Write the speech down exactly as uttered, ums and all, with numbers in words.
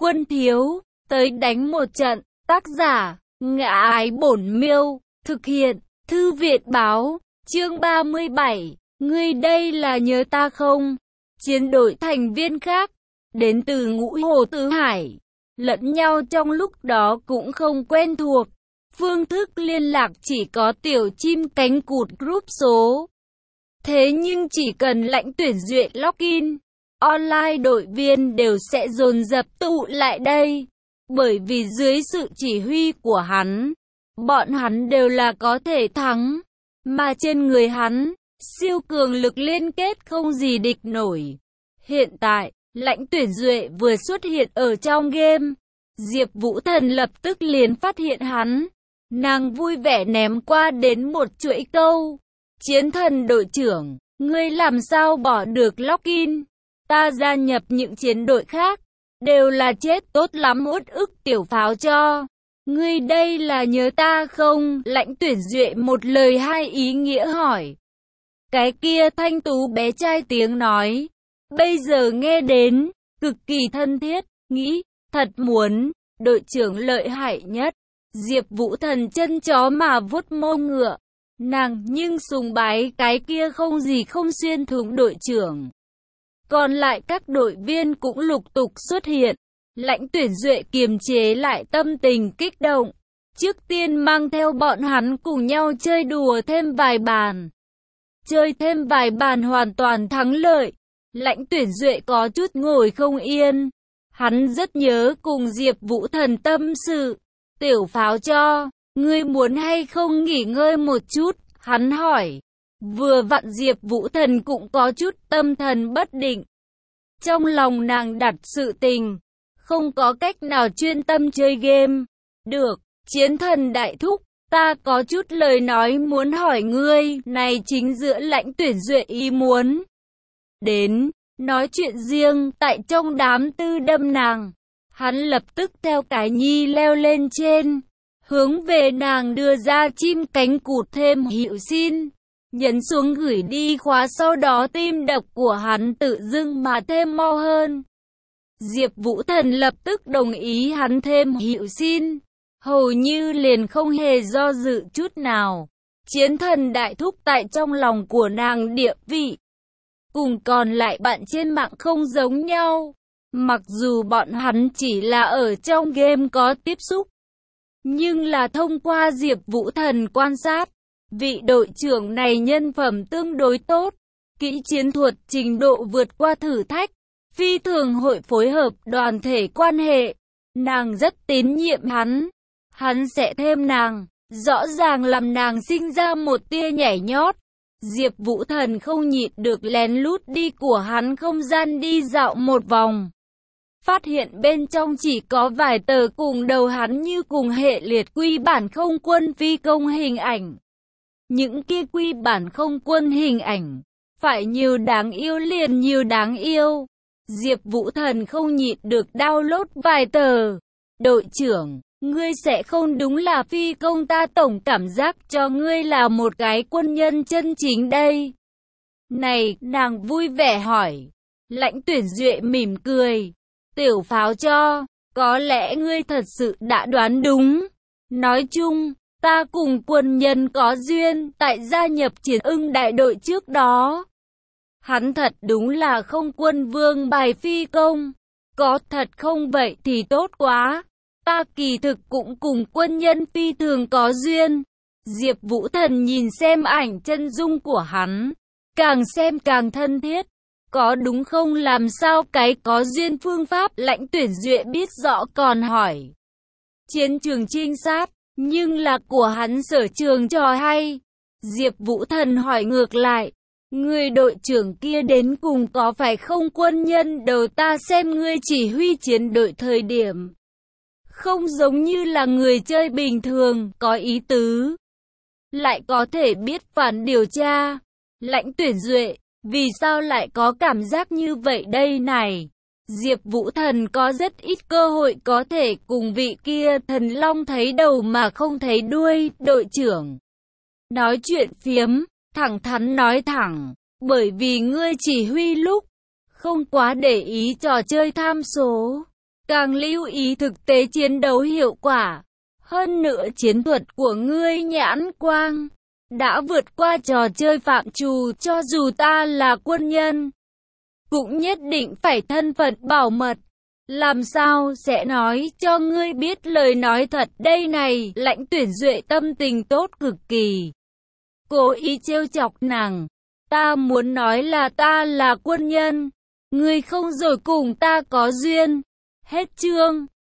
Quân thiếu, tới đánh một trận. Tác giả, Ngã Ái Bổn Miêu. Thực hiện, Thư Viện Báo. Chương ba mươi bảy. Ngươi đây là nhớ ta không? Chiến đội thành viên khác, đến từ Ngũ Hồ Tứ Hải, lẫn nhau trong lúc đó cũng không quen thuộc. Phương thức liên lạc chỉ có tiểu chim cánh cụt group số. Thế nhưng chỉ cần lãnh tuyển duyệt login, online đội viên đều sẽ dồn dập tụ lại đây. Bởi vì dưới sự chỉ huy của hắn, bọn hắn đều là có thể thắng. Mà trên người hắn, siêu cường lực liên kết không gì địch nổi. Hiện tại, lãnh tuyển duệ vừa xuất hiện ở trong game. Diệp Vũ Thần lập tức liền phát hiện hắn. Nàng vui vẻ ném qua đến một chuỗi câu. Chiến thần đội trưởng, ngươi làm sao bỏ được login? Ta gia nhập những chiến đội khác, đều là chết tốt lắm uất ức tiểu pháo cho. Ngươi đây là nhớ ta không? Lãnh tuyển duệ một lời hai ý nghĩa hỏi. Cái kia thanh tú bé trai tiếng nói, bây giờ nghe đến, cực kỳ thân thiết, nghĩ, thật muốn, đội trưởng lợi hại nhất. Diệp Vũ Thần chân chó mà vuốt mông ngựa, nàng nhưng sùng bái cái kia không gì không xuyên thủng đội trưởng. Còn lại các đội viên cũng lục tục xuất hiện. Lãnh tuyển duệ kiềm chế lại tâm tình kích động, trước tiên mang theo bọn hắn cùng nhau chơi đùa thêm vài bàn. Chơi thêm vài bàn hoàn toàn thắng lợi. Lãnh tuyển duệ có chút ngồi không yên. Hắn rất nhớ cùng Diệp Vũ Thần tâm sự. Tiểu pháo cho, ngươi muốn hay không nghỉ ngơi một chút? Hắn hỏi. Vừa vặn Diệp Vũ Thần cũng có chút tâm thần bất định. Trong lòng nàng đặt sự tình, không có cách nào chuyên tâm chơi game. Được, chiến thần đại thúc, ta có chút lời nói muốn hỏi ngươi. Này chính giữa lãnh tuyển duệ ý muốn đến nói chuyện riêng tại trong đám tư đâm nàng. Hắn lập tức theo cái nhi leo lên trên, hướng về nàng đưa ra chim cánh cụt thêm hiệu xin. Nhấn xuống gửi đi khóa, sau đó tim đập của hắn tự dưng mà thêm mau hơn. Diệp Vũ Thần lập tức đồng ý hắn thêm hiệu xin, hầu như liền không hề do dự chút nào. Chiến thần đại thúc tại trong lòng của nàng địa vị, cùng còn lại bạn trên mạng không giống nhau. Mặc dù bọn hắn chỉ là ở trong game có tiếp xúc, nhưng là thông qua Diệp Vũ Thần quan sát, vị đội trưởng này nhân phẩm tương đối tốt, kỹ chiến thuật trình độ vượt qua thử thách, phi thường hội phối hợp đoàn thể quan hệ. Nàng rất tín nhiệm hắn, hắn sẽ thêm nàng, rõ ràng làm nàng sinh ra một tia nhảy nhót. Diệp Vũ Thần không nhịn được lén lút đi của hắn không gian đi dạo một vòng. Phát hiện bên trong chỉ có vài tờ cùng đầu hắn như cùng hệ liệt quy bản không quân phi công hình ảnh. Những kia quy bản không quân hình ảnh, phải nhiều đáng yêu liền nhiều đáng yêu. Diệp Vũ Thần không nhịn được download vài tờ. Đội trưởng, ngươi sẽ không đúng là phi công, ta tổng cảm giác cho ngươi là một cái quân nhân chân chính đây. Này, nàng vui vẻ hỏi. Lãnh tuyển duệ mỉm cười. Tiểu pháo cho, có lẽ ngươi thật sự đã đoán đúng. Nói chung, ta cùng quân nhân có duyên, tại gia nhập Chiến Ưng đại đội trước đó. Hắn thật đúng là không quân vương bài phi công. Có thật không vậy thì tốt quá. Ta kỳ thực cũng cùng quân nhân phi thường có duyên. Diệp Vũ Thần nhìn xem ảnh chân dung của hắn, càng xem càng thân thiết. Có đúng không? Làm sao cái có duyên phương pháp? Lãnh tuyển duệ biết rõ còn hỏi. Chiến trường trinh sát, nhưng là của hắn sở trường trò hay. Diệp Vũ Thần hỏi ngược lại. Người đội trưởng kia đến cùng có phải không quân nhân? Đầu ta xem ngươi chỉ huy chiến đội thời điểm, không giống như là người chơi bình thường, có ý tứ. Lại có thể biết phản điều tra. Lãnh tuyển duệ, vì sao lại có cảm giác như vậy đây này? Diệp Vũ Thần có rất ít cơ hội có thể cùng vị kia thần long thấy đầu mà không thấy đuôi. Đội trưởng nói chuyện phiếm, thẳng thắn nói thẳng, bởi vì ngươi chỉ huy lúc không quá để ý trò chơi tham số, càng lưu ý thực tế chiến đấu hiệu quả. Hơn nữa chiến thuật của ngươi nhãn quang đã vượt qua trò chơi phạm trù, cho dù ta là quân nhân, cũng nhất định phải thân phận bảo mật. Làm sao sẽ nói cho ngươi biết lời nói thật đây này, Lãnh Tuyển Duệ tâm tình tốt cực kỳ. Cố ý trêu chọc nàng. Ta muốn nói là ta là quân nhân. Ngươi không rồi cùng ta có duyên. Hết chương.